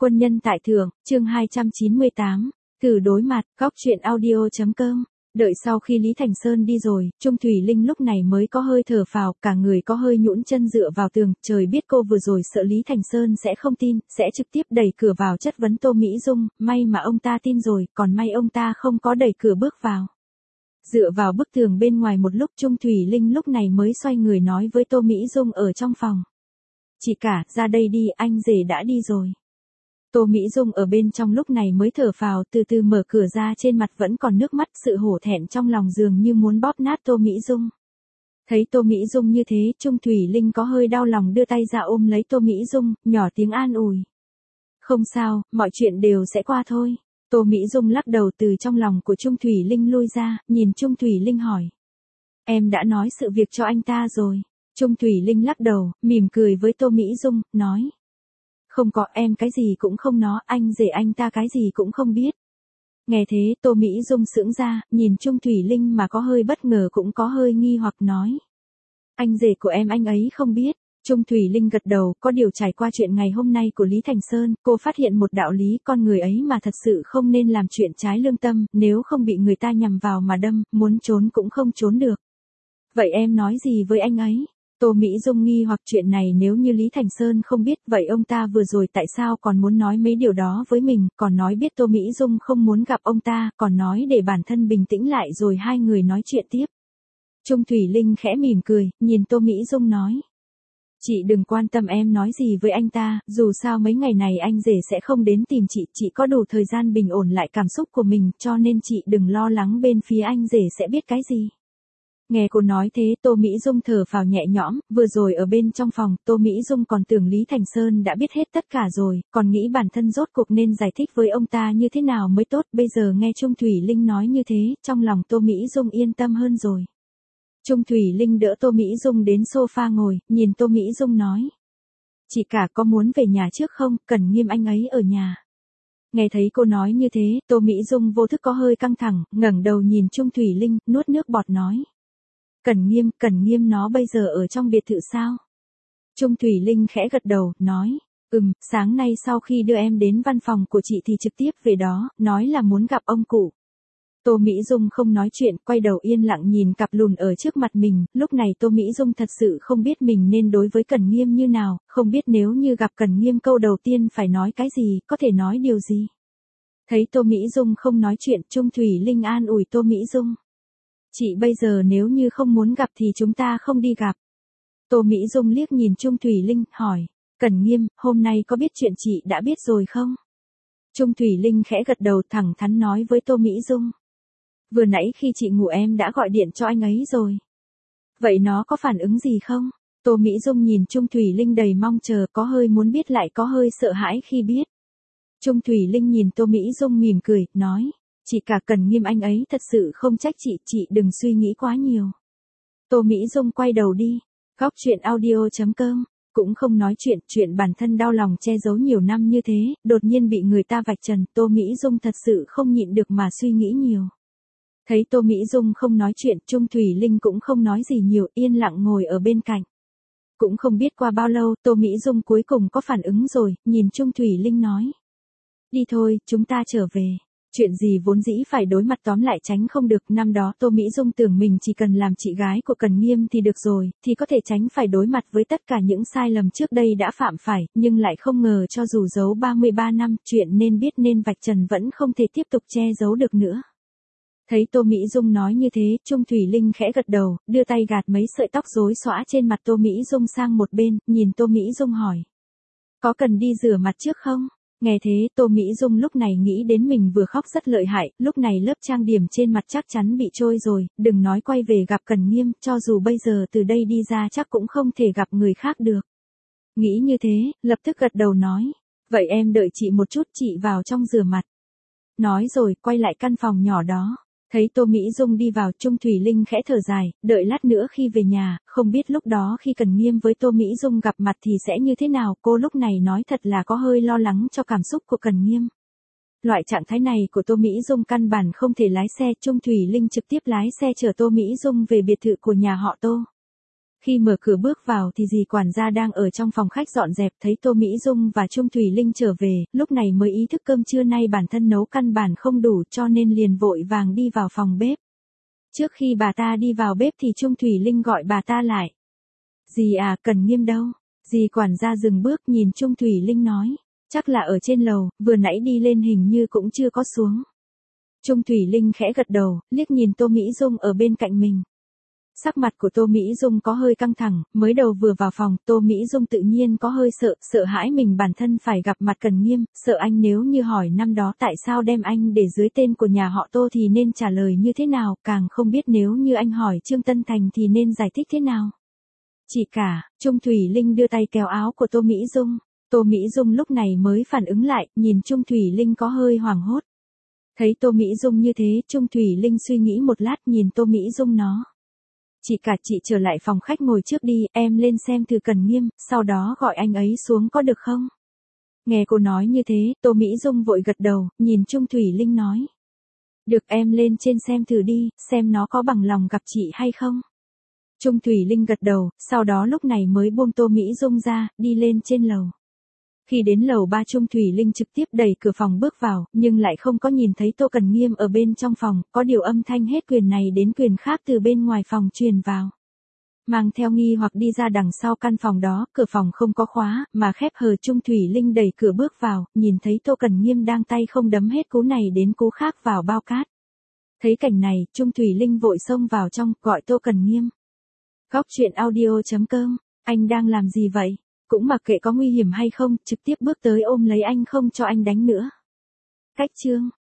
Quân nhân tại thượng, chương 298, cử đối mặt, góc truyện audio.com. Đợi sau khi Lý Thành Sơn đi rồi, Trung Thủy Linh lúc này mới có hơi thở phào, cả người có hơi nhũn chân dựa vào tường, trời biết cô vừa rồi sợ Lý Thành Sơn sẽ không tin, sẽ trực tiếp đẩy cửa vào chất vấn Tô Mỹ Dung, may mà ông ta tin rồi, còn may ông ta không có đẩy cửa bước vào. Dựa vào bức tường bên ngoài một lúc Trung Thủy Linh lúc này mới xoay người nói với Tô Mỹ Dung ở trong phòng. Chị cả, ra đây đi, anh rể đã đi rồi. Tô Mỹ Dung ở bên trong lúc này mới thở phào, từ từ mở cửa ra, trên mặt vẫn còn nước mắt, sự hổ thẹn trong lòng dường như muốn bóp nát Tô Mỹ Dung. Thấy Tô Mỹ Dung như thế, Trung Thủy Linh có hơi đau lòng đưa tay ra ôm lấy Tô Mỹ Dung, nhỏ tiếng an ủi. Không sao, mọi chuyện đều sẽ qua thôi. Tô Mỹ Dung lắc đầu từ trong lòng của Trung Thủy Linh lui ra, nhìn Trung Thủy Linh hỏi. Em đã nói sự việc cho anh ta rồi. Trung Thủy Linh lắc đầu, mỉm cười với Tô Mỹ Dung, nói. Không có, em cái gì cũng không nói, anh rể anh ta cái gì cũng không biết. Nghe thế Tô Mỹ Dung sững ra, nhìn Trung Thủy Linh mà có hơi bất ngờ cũng có hơi nghi hoặc nói. Anh rể của em anh ấy không biết. Trung Thủy Linh gật đầu, có điều trải qua chuyện ngày hôm nay của Lý Thành Sơn, cô phát hiện một đạo lý, con người ấy mà thật sự không nên làm chuyện trái lương tâm, nếu không bị người ta nhằm vào mà đâm, muốn trốn cũng không trốn được. Vậy em nói gì với anh ấy? Tô Mỹ Dung nghi hoặc chuyện này nếu như Lý Thành Sơn không biết, vậy ông ta vừa rồi tại sao còn muốn nói mấy điều đó với mình, còn nói biết Tô Mỹ Dung không muốn gặp ông ta, còn nói để bản thân bình tĩnh lại rồi hai người nói chuyện tiếp. Trung Thủy Linh khẽ mỉm cười, nhìn Tô Mỹ Dung nói. Chị đừng quan tâm em nói gì với anh ta, dù sao mấy ngày này anh rể sẽ không đến tìm chị có đủ thời gian bình ổn lại cảm xúc của mình, cho nên chị đừng lo lắng bên phía anh rể sẽ biết cái gì. Nghe cô nói thế Tô Mỹ Dung thở phào nhẹ nhõm, vừa rồi ở bên trong phòng, Tô Mỹ Dung còn tưởng Lý Thành Sơn đã biết hết tất cả rồi, còn nghĩ bản thân rốt cuộc nên giải thích với ông ta như thế nào mới tốt, bây giờ nghe Trung Thủy Linh nói như thế, trong lòng Tô Mỹ Dung yên tâm hơn rồi. Trung Thủy Linh đỡ Tô Mỹ Dung đến sofa ngồi, nhìn Tô Mỹ Dung nói. Chị cả có muốn về nhà trước không, Cần Nghiêm anh ấy ở nhà. Nghe thấy cô nói như thế, Tô Mỹ Dung vô thức có hơi căng thẳng, ngẩng đầu nhìn Trung Thủy Linh, nuốt nước bọt nói. Cần Nghiêm nó bây giờ ở trong biệt thự sao? Trung Thủy Linh khẽ gật đầu, nói. Sáng nay sau khi đưa em đến văn phòng của chị thì trực tiếp về đó, nói là muốn gặp ông cụ. Tô Mỹ Dung không nói chuyện, quay đầu yên lặng nhìn cặp lùn ở trước mặt mình, lúc này Tô Mỹ Dung thật sự không biết mình nên đối với Cần Nghiêm như nào, không biết nếu như gặp Cần Nghiêm câu đầu tiên phải nói cái gì, có thể nói điều gì. Thấy Tô Mỹ Dung không nói chuyện, Trung Thủy Linh an ủi Tô Mỹ Dung. Chị bây giờ nếu như không muốn gặp thì chúng ta không đi gặp. Tô Mỹ Dung liếc nhìn Trung Thủy Linh, hỏi, Cần Nghiêm, hôm nay có biết chuyện chị đã biết rồi không? Trung Thủy Linh khẽ gật đầu thẳng thắn nói với Tô Mỹ Dung. Vừa nãy khi chị ngủ em đã gọi điện cho anh ấy rồi. Vậy nó có phản ứng gì không? Tô Mỹ Dung nhìn Trung Thủy Linh đầy mong chờ, có hơi muốn biết lại có hơi sợ hãi khi biết. Trung Thủy Linh nhìn Tô Mỹ Dung mỉm cười, nói. Chị cả Cần Nghiêm anh ấy thật sự không trách chị đừng suy nghĩ quá nhiều. Tô Mỹ Dung quay đầu đi. Góc truyện audio.com. Cũng không nói chuyện bản thân đau lòng che giấu nhiều năm như thế, đột nhiên bị người ta vạch trần, Tô Mỹ Dung thật sự không nhịn được mà suy nghĩ nhiều. Thấy Tô Mỹ Dung không nói chuyện, Trung Thủy Linh cũng không nói gì nhiều, yên lặng ngồi ở bên cạnh. Cũng không biết qua bao lâu, Tô Mỹ Dung cuối cùng có phản ứng rồi, nhìn Trung Thủy Linh nói. Đi thôi, chúng ta trở về. Chuyện gì vốn dĩ phải đối mặt tóm lại tránh không được, năm đó Tô Mỹ Dung tưởng mình chỉ cần làm chị gái của Cần Nghiêm thì được rồi, thì có thể tránh phải đối mặt với tất cả những sai lầm trước đây đã phạm phải, nhưng lại không ngờ cho dù giấu 33 năm, chuyện nên biết nên vạch trần vẫn không thể tiếp tục che giấu được nữa. Thấy Tô Mỹ Dung nói như thế, Trung Thủy Linh khẽ gật đầu, đưa tay gạt mấy sợi tóc rối xõa trên mặt Tô Mỹ Dung sang một bên, nhìn Tô Mỹ Dung hỏi. Có cần đi rửa mặt trước không? Nghe thế, Tô Mỹ Dung lúc này nghĩ đến mình vừa khóc rất lợi hại, lúc này lớp trang điểm trên mặt chắc chắn bị trôi rồi, đừng nói quay về gặp Cần Nghiêm, cho dù bây giờ từ đây đi ra chắc cũng không thể gặp người khác được. Nghĩ như thế, lập tức gật đầu nói. Vậy em đợi chị một chút, chị vào trong rửa mặt. Nói rồi, quay lại căn phòng nhỏ đó. Thấy Tô Mỹ Dung đi vào, Trung Thủy Linh khẽ thở dài, đợi lát nữa khi về nhà, không biết lúc đó khi Cần Nghiêm với Tô Mỹ Dung gặp mặt thì sẽ như thế nào, cô lúc này nói thật là có hơi lo lắng cho cảm xúc của Cần Nghiêm. Loại trạng thái này của Tô Mỹ Dung căn bản không thể lái xe, Trung Thủy Linh trực tiếp lái xe chở Tô Mỹ Dung về biệt thự của nhà họ Tô. Khi mở cửa bước vào thì dì quản gia đang ở trong phòng khách dọn dẹp, thấy Tô Mỹ Dung và Trung Thủy Linh trở về, lúc này mới ý thức cơm trưa nay bản thân nấu căn bản không đủ cho nên liền vội vàng đi vào phòng bếp. Trước khi bà ta đi vào bếp thì Trung Thủy Linh gọi bà ta lại. Dì à, Cần Nghiêm đâu? Dì quản gia dừng bước nhìn Trung Thủy Linh nói. Chắc là ở trên lầu, vừa nãy đi lên hình như cũng chưa có xuống. Trung Thủy Linh khẽ gật đầu, liếc nhìn Tô Mỹ Dung ở bên cạnh mình. Sắc mặt của Tô Mỹ Dung có hơi căng thẳng, mới đầu vừa vào phòng, Tô Mỹ Dung tự nhiên có hơi sợ hãi mình bản thân phải gặp mặt Cần Nghiêm, sợ anh nếu như hỏi năm đó tại sao đem anh để dưới tên của nhà họ Tô thì nên trả lời như thế nào, càng không biết nếu như anh hỏi Trương Tân Thành thì nên giải thích thế nào. Chị cả, Trung Thủy Linh đưa tay kéo áo của Tô Mỹ Dung. Tô Mỹ Dung lúc này mới phản ứng lại, nhìn Trung Thủy Linh có hơi hoảng hốt. Thấy Tô Mỹ Dung như thế, Trung Thủy Linh suy nghĩ một lát nhìn Tô Mỹ Dung nó. Chị cả, chị trở lại phòng khách ngồi trước đi, em lên xem thử Cần Nghiêm, sau đó gọi anh ấy xuống có được không? Nghe cô nói như thế, Tô Mỹ Dung vội gật đầu, nhìn Trung Thủy Linh nói. Được, em lên trên xem thử đi, xem nó có bằng lòng gặp chị hay không? Trung Thủy Linh gật đầu, sau đó lúc này mới buông Tô Mỹ Dung ra, đi lên trên lầu. Khi đến lầu 3 Trung Thủy Linh trực tiếp đẩy cửa phòng bước vào, nhưng lại không có nhìn thấy Tô Cần Nghiêm ở bên trong phòng, có điều âm thanh hết quyền này đến quyền khác từ bên ngoài phòng truyền vào. Mang theo nghi hoặc đi ra đằng sau căn phòng đó, cửa phòng không có khóa, mà khép hờ. Trung Thủy Linh đẩy cửa bước vào, nhìn thấy Tô Cần Nghiêm đang tay không đấm hết cú này đến cú khác vào bao cát. Thấy cảnh này, Trung Thủy Linh vội xông vào trong, gọi Tô Cần Nghiêm. Góc truyện audio.com, anh đang làm gì vậy? Cũng mặc kệ có nguy hiểm hay không, trực tiếp bước tới ôm lấy anh không cho anh đánh nữa. Cách chương